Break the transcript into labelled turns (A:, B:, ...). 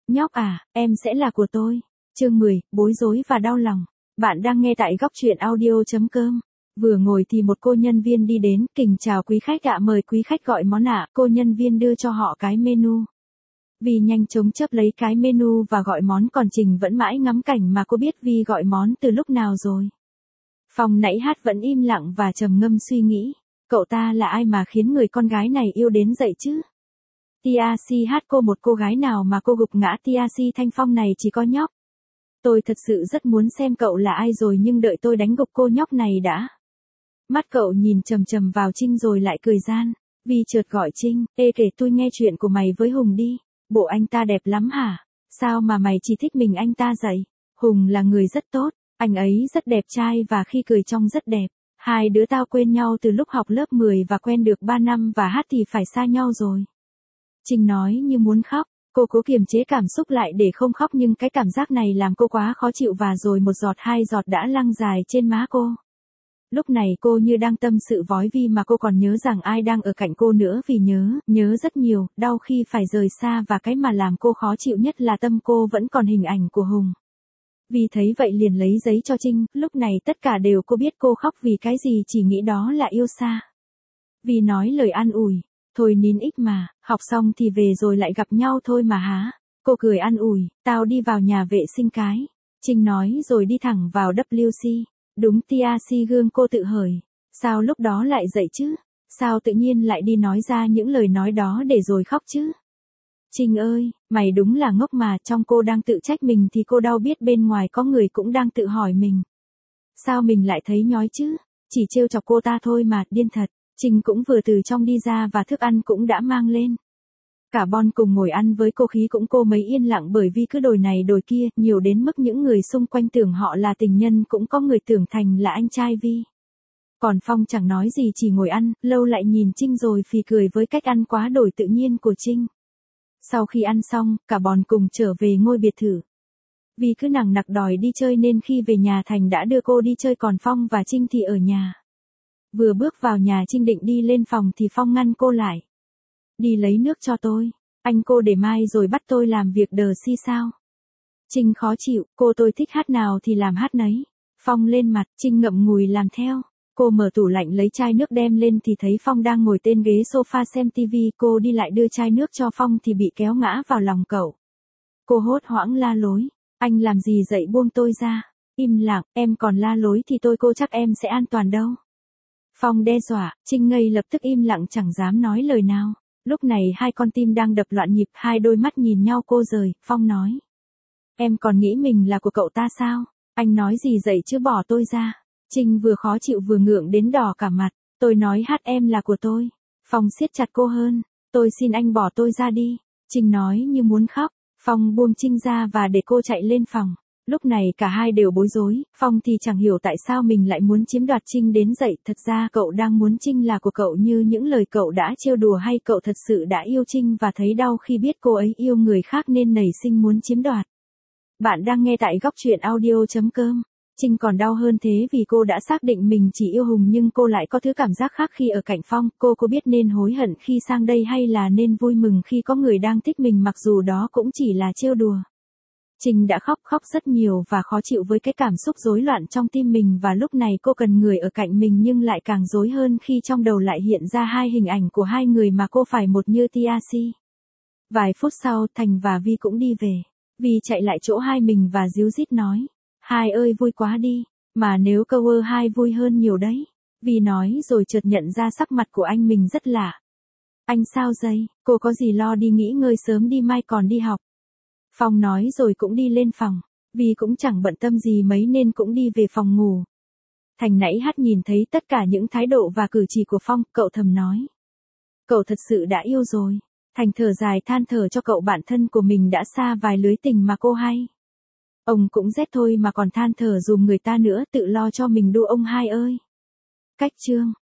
A: Nhóc à, em sẽ là của tôi. Chương 10, bối rối và đau lòng. Bạn đang nghe tại góc truyện audio.com. Vừa ngồi thì một cô nhân viên đi đến, kình chào quý khách ạ, mời quý khách gọi món ạ. Cô nhân viên đưa cho họ cái menu. Vi nhanh chóng chấp lấy cái menu và gọi món, còn Trình vẫn mãi ngắm cảnh mà cô biết Vi gọi món từ lúc nào rồi. Phong nãy hát vẫn im lặng và trầm ngâm suy nghĩ. Cậu ta là ai mà khiến người con gái này yêu đến vậy chứ? Tia hát cô một cô gái nào mà cô gục ngã. Tia Thanh Phong này chỉ có nhóc. Tôi thật sự rất muốn xem cậu là ai rồi, nhưng đợi tôi đánh gục cô nhóc này đã. Mắt cậu nhìn chằm chằm vào Trinh rồi lại cười gian. Vi chợt gọi Trinh, ê kể tôi nghe chuyện của mày với Hùng đi. Bộ anh ta đẹp lắm hả? Sao mà mày chỉ thích mình anh ta vậy? Hùng là người rất tốt, anh ấy rất đẹp trai và khi cười trông rất đẹp. Hai đứa tao quen nhau từ lúc học lớp 10 và quen được 3 năm và hát thì phải xa nhau rồi. Trinh nói như muốn khóc, cô cố kiềm chế cảm xúc lại để không khóc, nhưng cái cảm giác này làm cô quá khó chịu và rồi một giọt hai giọt đã lăn dài trên má cô. Lúc này cô như đang tâm sự với Vi mà cô còn nhớ rằng ai đang ở cạnh cô nữa, vì nhớ rất nhiều, đau khi phải rời xa, và cái mà làm cô khó chịu nhất là tâm cô vẫn còn hình ảnh của Hùng. Vi thấy vậy liền lấy giấy cho Trinh, lúc này tất cả đều cô biết cô khóc vì cái gì, chỉ nghĩ đó là yêu xa. Vi nói lời an ủi, thôi nín ích mà, học xong thì về rồi lại gặp nhau thôi mà há. Cô cười an ủi, tao đi vào nhà vệ sinh cái. Trinh nói rồi đi thẳng vào WC. Đúng, Tia gương cô tự hỏi, sao lúc đó lại dậy chứ? Sao tự nhiên lại đi nói ra những lời nói đó để rồi khóc chứ? Trinh ơi, mày đúng là ngốc mà. Trong cô đang tự trách mình thì cô đau biết bên ngoài có người cũng đang tự hỏi mình. Sao mình lại thấy nhói chứ? Chỉ trêu chọc cô ta thôi mà, điên thật. Trinh cũng vừa từ trong đi ra và thức ăn cũng đã mang lên. Cả Bon cùng ngồi ăn với cô, khí cũng cô mấy yên lặng bởi vì cứ đồi này đồi kia, nhiều đến mức những người xung quanh tưởng họ là tình nhân, cũng có người tưởng Thành là anh trai Vi. Còn Phong chẳng nói gì, chỉ ngồi ăn, lâu lại nhìn Trinh rồi phì cười với cách ăn quá đổi tự nhiên của Trinh. Sau khi ăn xong, cả Bon cùng trở về ngôi biệt thự. Vi cứ nằng nặc đòi đi chơi nên khi về nhà Thành đã đưa cô đi chơi, còn Phong và Trinh thì ở nhà. Vừa bước vào nhà Trinh định đi lên phòng thì Phong ngăn cô lại. Đi lấy nước cho tôi. Anh cô để mai rồi bắt tôi làm việc đờ si sao? Trinh khó chịu, tôi thích hát nào thì làm hát nấy. Phong lên mặt, Trinh ngậm ngùi làm theo. Cô mở tủ lạnh lấy chai nước đem lên thì thấy Phong đang ngồi trên ghế sofa xem tivi. Cô đi lại đưa chai nước cho Phong thì bị kéo ngã vào lòng cậu. Cô hốt hoảng la lối. Anh làm gì dậy, buông tôi ra. Im lặng, em còn la lối thì cô chắc em sẽ an toàn đâu. Phong đe dọa, Trinh ngây lập tức im lặng chẳng dám nói lời nào. Lúc này hai con tim đang đập loạn nhịp, hai đôi mắt nhìn nhau cô rời. Phong nói. Em còn nghĩ mình là của cậu ta sao? Anh nói gì dậy chứ, bỏ tôi ra. Trinh vừa khó chịu vừa ngượng đến đỏ cả mặt. Tôi nói hát em là của tôi. Phong siết chặt cô hơn. Tôi xin anh bỏ tôi ra đi. Trinh nói như muốn khóc. Phong buông Trinh ra và để cô chạy lên phòng. Lúc này cả hai đều bối rối, Phong thì chẳng hiểu tại sao mình lại muốn chiếm đoạt Trinh đến vậy. Thật ra cậu đang muốn Trinh là của cậu như những lời cậu đã trêu đùa, hay cậu thật sự đã yêu Trinh và thấy đau khi biết cô ấy yêu người khác nên nảy sinh muốn chiếm đoạt. Bạn đang nghe tại góc truyện audio.com. Trinh còn đau hơn thế vì cô đã xác định mình chỉ yêu Hùng, nhưng cô lại có thứ cảm giác khác khi ở cạnh Phong. Cô biết nên hối hận khi sang đây hay là nên vui mừng khi có người đang thích mình, mặc dù đó cũng chỉ là trêu đùa. Trinh đã khóc rất nhiều và khó chịu với cái cảm xúc rối loạn trong tim mình, và lúc này cô cần người ở cạnh mình, nhưng lại càng rối hơn khi trong đầu lại hiện ra hai hình ảnh của hai người mà cô phải một như Tia. Vài phút sau, Thành và Vi cũng đi về. Vi chạy lại chỗ hai mình và díu dít nói. Hai ơi vui quá đi, mà nếu câu hai vui hơn nhiều đấy. Vi nói rồi chợt nhận ra sắc mặt của anh mình rất lạ. Anh sao đây, cô có gì lo đi, nghỉ ngơi sớm đi, mai còn đi học. Phong nói rồi cũng đi lên phòng. Vi cũng chẳng bận tâm gì mấy nên cũng đi về phòng ngủ. Thành nãy hát nhìn thấy tất cả những thái độ và cử chỉ của Phong, cậu thầm nói. Cậu thật sự đã yêu rồi. Thành thở dài than thở cho cậu bạn thân của mình đã xa vài lưới tình mà cô hay. Ông cũng rét thôi mà còn than thở dùm người ta nữa, tự lo cho mình đu ông hai ơi. Cách chương.